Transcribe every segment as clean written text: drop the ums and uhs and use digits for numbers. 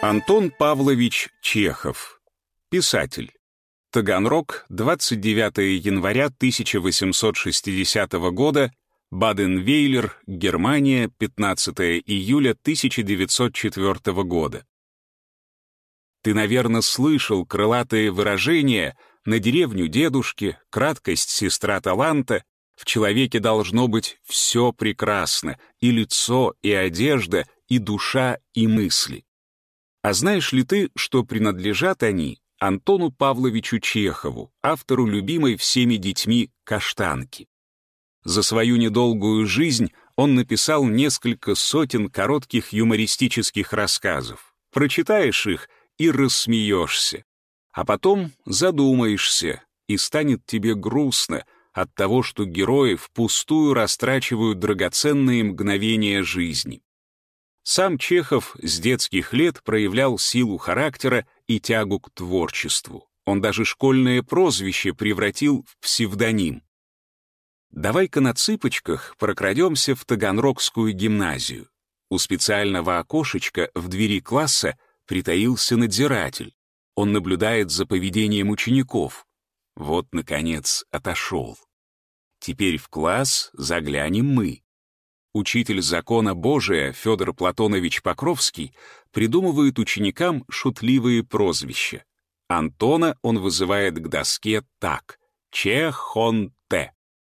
Антон Павлович Чехов. Писатель. Таганрог, 29 января 1860 года, Баден-Вейлер, Германия, 15 июля 1904 года. Ты, наверное, слышал крылатые выражения «на деревню дедушки», «краткость сестра таланта», «в человеке должно быть все прекрасно, и лицо, и одежда, и душа, и мысли». А знаешь ли ты, что принадлежат они Антону Павловичу Чехову, автору любимой всеми детьми «Каштанки»? За свою недолгую жизнь он написал несколько сотен коротких юмористических рассказов. Прочитаешь их и рассмеешься. А потом задумаешься, и станет тебе грустно от того, что герои впустую растрачивают драгоценные мгновения жизни. Сам Чехов с детских лет проявлял силу характера и тягу к творчеству. Он даже школьное прозвище превратил в псевдоним. Давай-ка на цыпочках прокрадемся в Таганрогскую гимназию. У специального окошечка в двери класса притаился надзиратель. Он наблюдает за поведением учеников. Вот, наконец, отошел. Теперь в класс заглянем мы. Учитель закона Божия Федор Платонович Покровский придумывает ученикам шутливые прозвища. Антона он вызывает к доске так: Чехонте.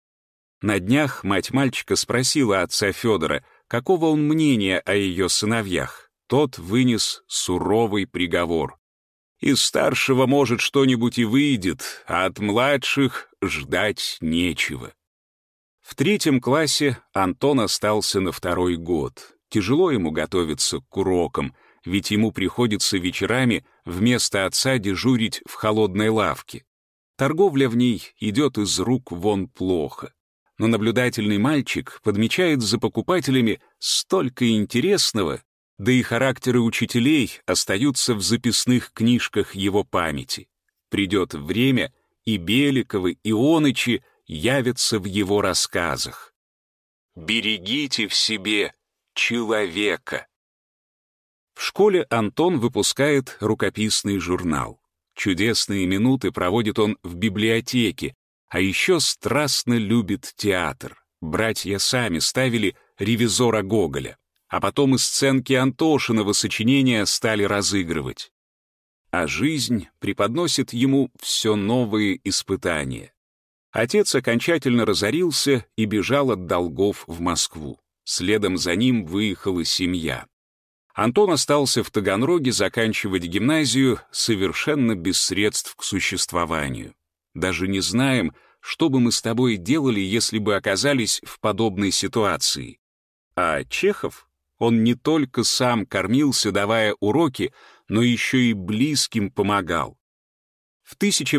На днях мать мальчика спросила отца Федора, какого он мнения о ее сыновьях. Тот вынес суровый приговор. Из старшего, может, что-нибудь и выйдет, а от младших ждать нечего. В 3 классе Антон остался на 2-й год. Тяжело ему готовиться к урокам, ведь ему приходится вечерами вместо отца дежурить в холодной лавке. Торговля в ней идет из рук вон плохо. Но наблюдательный мальчик подмечает за покупателями столько интересного, да и характеры учителей остаются в записных книжках его памяти. Придет время, и Беликовы, и Онычи явятся в его рассказах. Берегите в себе человека. В школе Антон выпускает рукописный журнал. Чудесные минуты проводит он в библиотеке, а еще страстно любит театр. Братья сами ставили «Ревизора Гоголя», а потом и сценки Антошиного сочинения стали разыгрывать. А жизнь преподносит ему все новые испытания. Отец окончательно разорился и бежал от долгов в Москву. Следом за ним выехала семья. Антон остался в Таганроге заканчивать гимназию совершенно без средств к существованию. Даже не знаем, что бы мы с тобой делали, если бы оказались в подобной ситуации. А Чехов, он не только сам кормился, давая уроки, но еще и близким помогал. В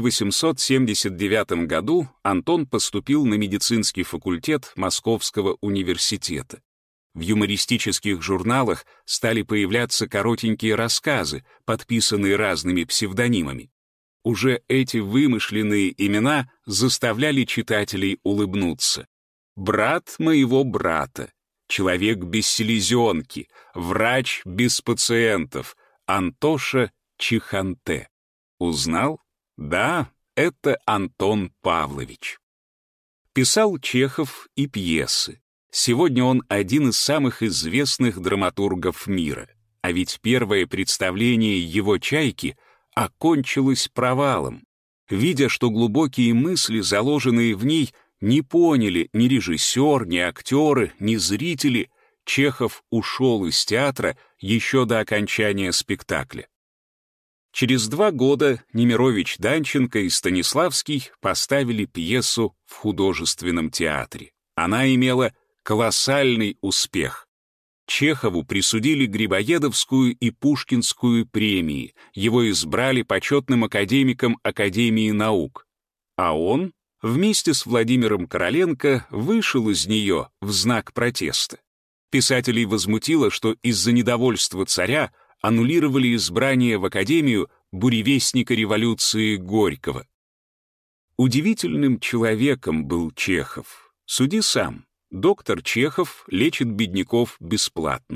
1879 году Антон поступил на медицинский факультет Московского университета. В юмористических журналах стали появляться коротенькие рассказы, подписанные разными псевдонимами. Уже эти вымышленные имена заставляли читателей улыбнуться. «Брат моего брата», «Человек без селезенки», «Врач без пациентов», «Антоша Чехонте». Узнал? Да, это Антон Павлович. Писал Чехов и пьесы. Сегодня он один из самых известных драматургов мира. А ведь первое представление его «Чайки» окончилось провалом. Видя, что глубокие мысли, заложенные в ней, не поняли ни режиссер, ни актеры, ни зрители, Чехов ушел из театра еще до окончания спектакля. Через 2 года Немирович, Данченко и Станиславский поставили пьесу в художественном театре. Она имела колоссальный успех. Чехову присудили Грибоедовскую и Пушкинскую премии, его избрали почетным академиком Академии наук. А он вместе с Владимиром Короленко вышел из нее в знак протеста. Писателей возмутило, что из-за недовольства царя аннулировали избрание в Академию буревестника революции Горького. Удивительным человеком был Чехов. Суди сам. Доктор Чехов лечит бедняков бесплатно.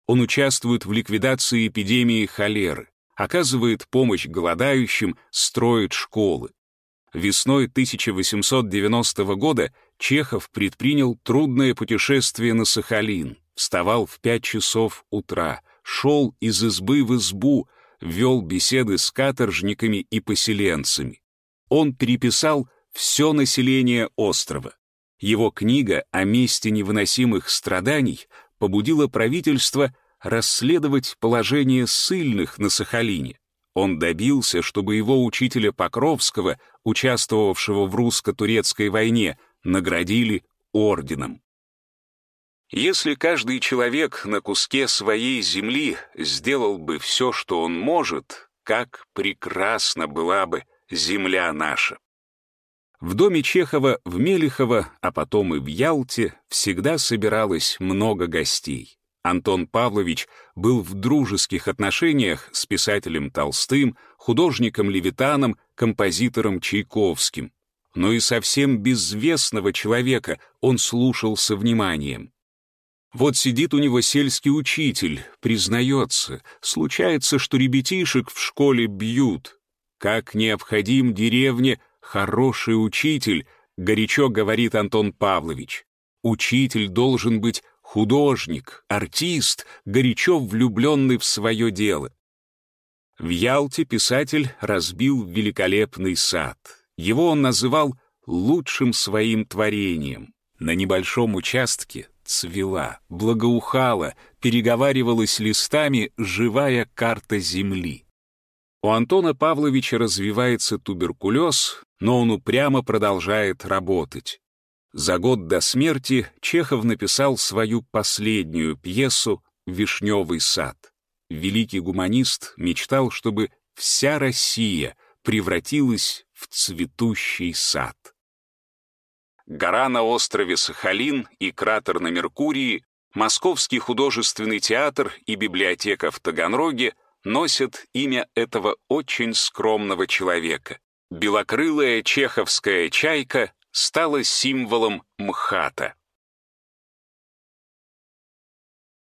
Он участвует в ликвидации эпидемии холеры, оказывает помощь голодающим, строит школы. Весной 1890 года Чехов предпринял трудное путешествие на Сахалин, вставал в 5 часов утра, шел из избы в избу, вел беседы с каторжниками и поселенцами. Он переписал все население острова. Его книга о месте невыносимых страданий побудила правительство расследовать положение ссыльных на Сахалине. Он добился, чтобы его учителя Покровского, участвовавшего в русско-турецкой войне, наградили орденом. Если каждый человек на куске своей земли сделал бы все, что он может, как прекрасна была бы земля наша. В доме Чехова в Мелехово, а потом и в Ялте, всегда собиралось много гостей. Антон Павлович был в дружеских отношениях с писателем Толстым, художником Левитаном, композитором Чайковским. Но и совсем безвестного человека он слушал со вниманием. Вот сидит у него сельский учитель, признается, случается, что ребятишек в школе бьют. Как необходим деревне хороший учитель, горячо говорит Антон Павлович. Учитель должен быть художник, артист, горячо влюбленный в свое дело. В Ялте писатель разбил великолепный сад. Его он называл лучшим своим творением. На небольшом участке цвела, благоухала, переговаривалась листами живая карта земли. У Антона Павловича развивается туберкулез, но он упрямо продолжает работать. За год до смерти Чехов написал свою последнюю пьесу «Вишневый сад». Великий гуманист мечтал, чтобы вся Россия превратилась в цветущий сад. Гора на острове Сахалин и кратер на Меркурии, Московский художественный театр и библиотека в Таганроге носят имя этого очень скромного человека. Белокрылая чеховская чайка стала символом МХАТа.